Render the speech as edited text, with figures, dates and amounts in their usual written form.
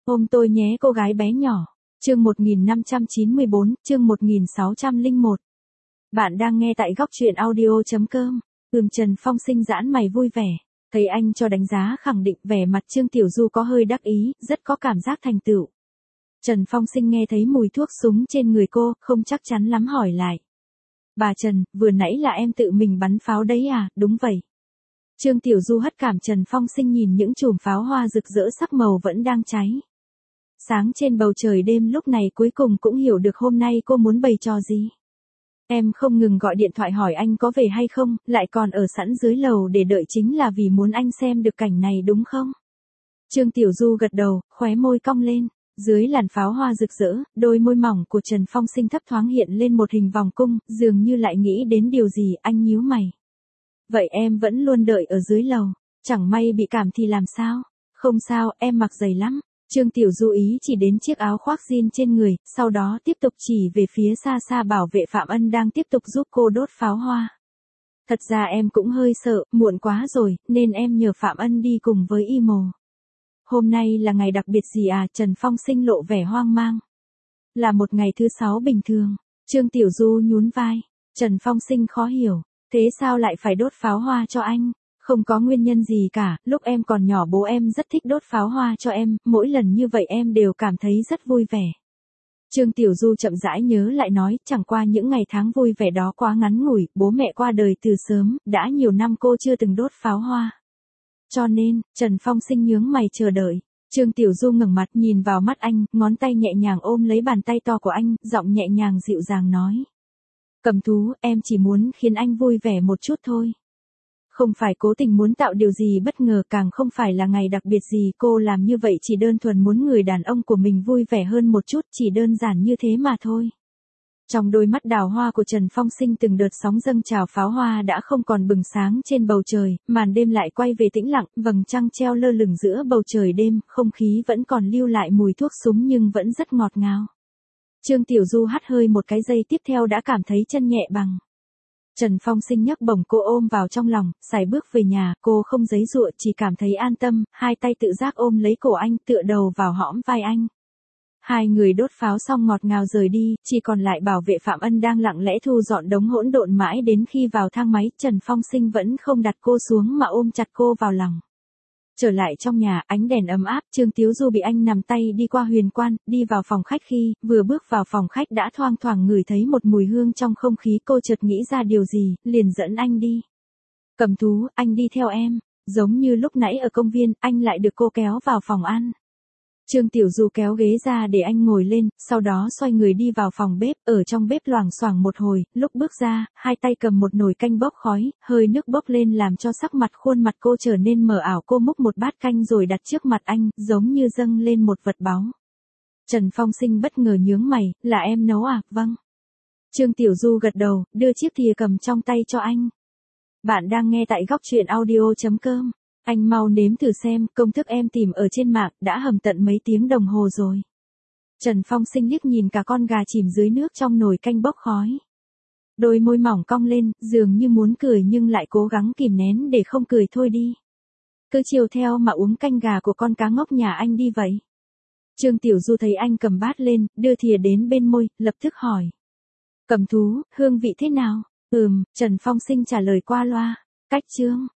Ôm tôi nhé cô gái bé nhỏ. Chương 1594, chương 1601. Bạn đang nghe tại góc truyện audio.com. Trần Phong Sinh giãn mày vui vẻ. Thấy anh cho đánh giá khẳng định, vẻ mặt Trương Tiểu Du có hơi đắc ý, rất có cảm giác thành tựu. Trần Phong Sinh nghe thấy mùi thuốc súng trên người cô, không chắc chắn lắm hỏi lại. Bà Trần, vừa nãy là em tự mình bắn pháo đấy à? Đúng vậy. Trương Tiểu Du hất cảm Trần Phong Sinh nhìn những chùm pháo hoa rực rỡ sắc màu vẫn đang cháy. Sáng trên bầu trời đêm lúc này cuối cùng cũng hiểu được hôm nay cô muốn bày trò gì. Em không ngừng gọi điện thoại hỏi anh có về hay không, lại còn ở sẵn dưới lầu để đợi chính là vì muốn anh xem được cảnh này đúng không? Trương Tiểu Du gật đầu, khóe môi cong lên. Dưới làn pháo hoa rực rỡ, đôi môi mỏng của Trần Phong Sinh thấp thoáng hiện lên một hình vòng cung, dường như lại nghĩ đến điều gì, anh nhíu mày. Vậy em vẫn luôn đợi ở dưới lầu, chẳng may bị cảm thì làm sao? Không sao, em mặc dày lắm. Trương Tiểu Du ý chỉ đến chiếc áo khoác jean trên người, sau đó tiếp tục chỉ về phía xa xa bảo vệ Phạm Ân đang tiếp tục giúp cô đốt pháo hoa. Thật ra em cũng hơi sợ, muộn quá rồi, nên em nhờ Phạm Ân đi cùng với Imo. Hôm nay là ngày đặc biệt gì à? Trần Phong Sinh lộ vẻ hoang mang. Là một ngày thứ 6 bình thường. Trương Tiểu Du nhún vai. Trần Phong Sinh khó hiểu. Thế sao lại phải đốt pháo hoa cho anh? Không có nguyên nhân gì cả, lúc em còn nhỏ bố em rất thích đốt pháo hoa cho em, mỗi lần như vậy em đều cảm thấy rất vui vẻ. Trương Tiểu Du chậm rãi nhớ lại nói, chẳng qua những ngày tháng vui vẻ đó quá ngắn ngủi, bố mẹ qua đời từ sớm, đã nhiều năm cô chưa từng đốt pháo hoa. Cho nên, Trần Phong Sinh nhướng mày chờ đợi. Trương Tiểu Du ngẩng mặt nhìn vào mắt anh, ngón tay nhẹ nhàng ôm lấy bàn tay to của anh, giọng nhẹ nhàng dịu dàng nói. Cầm Thú, em chỉ muốn khiến anh vui vẻ một chút thôi. Không phải cố tình muốn tạo điều gì bất ngờ, càng không phải là ngày đặc biệt gì, cô làm như vậy chỉ đơn thuần muốn người đàn ông của mình vui vẻ hơn một chút, chỉ đơn giản như thế mà thôi. Trong đôi mắt đào hoa của Trần Phong Sinh từng đợt sóng dâng trào, pháo hoa đã không còn bừng sáng trên bầu trời, màn đêm lại quay về tĩnh lặng, vầng trăng treo lơ lửng giữa bầu trời đêm, không khí vẫn còn lưu lại mùi thuốc súng nhưng vẫn rất ngọt ngào. Trương Tiểu Du hắt hơi một cái, giây tiếp theo đã cảm thấy chân nhẹ bằng. Trần Phong Sinh nhấc bổng cô ôm vào trong lòng, sải bước về nhà, cô không giãy giụa, chỉ cảm thấy an tâm, hai tay tự giác ôm lấy cổ anh, tựa đầu vào hõm vai anh. Hai người đốt pháo xong ngọt ngào rời đi, chỉ còn lại bảo vệ Phạm Ân đang lặng lẽ thu dọn đống hỗn độn mãi đến khi vào thang máy, Trần Phong Sinh vẫn không đặt cô xuống mà ôm chặt cô vào lòng. Trở lại trong nhà, ánh đèn ấm áp, Trương Tiểu Du bị anh nắm tay đi qua huyền quan, đi vào phòng khách, khi vừa bước vào phòng khách đã thoang thoảng ngửi thấy một mùi hương trong không khí, cô chợt nghĩ ra điều gì, liền dẫn anh đi. Cầm Thú, anh đi theo em. Giống như lúc nãy ở công viên, anh lại được cô kéo vào phòng ăn. Trương Tiểu Du kéo ghế ra để anh ngồi lên, sau đó xoay người đi vào phòng bếp, ở trong bếp loảng xoảng một hồi, lúc bước ra, hai tay cầm một nồi canh bốc khói, hơi nước bốc lên làm cho sắc mặt khuôn mặt cô trở nên mờ ảo, cô múc một bát canh rồi đặt trước mặt anh, giống như dâng lên một vật báu. Trần Phong Sinh bất ngờ nhướng mày, là em nấu à? Vâng. Trương Tiểu Du gật đầu, đưa chiếc thìa cầm trong tay cho anh. Bạn đang nghe tại góc truyện audio.com. Anh mau nếm thử xem, công thức em tìm ở trên mạng, đã hầm tận mấy tiếng đồng hồ rồi. Trần Phong Sinh liếc nhìn cả con gà chìm dưới nước trong nồi canh bốc khói. Đôi môi mỏng cong lên, dường như muốn cười nhưng lại cố gắng kìm nén để không cười. Thôi đi. Cứ chiều theo mà uống canh gà của con cá ngốc nhà anh đi vậy. Trương Tiểu Du thấy anh cầm bát lên, đưa thìa đến bên môi, lập tức hỏi. Cầm Thú, hương vị thế nào? Trần Phong Sinh trả lời qua loa. Cách Trương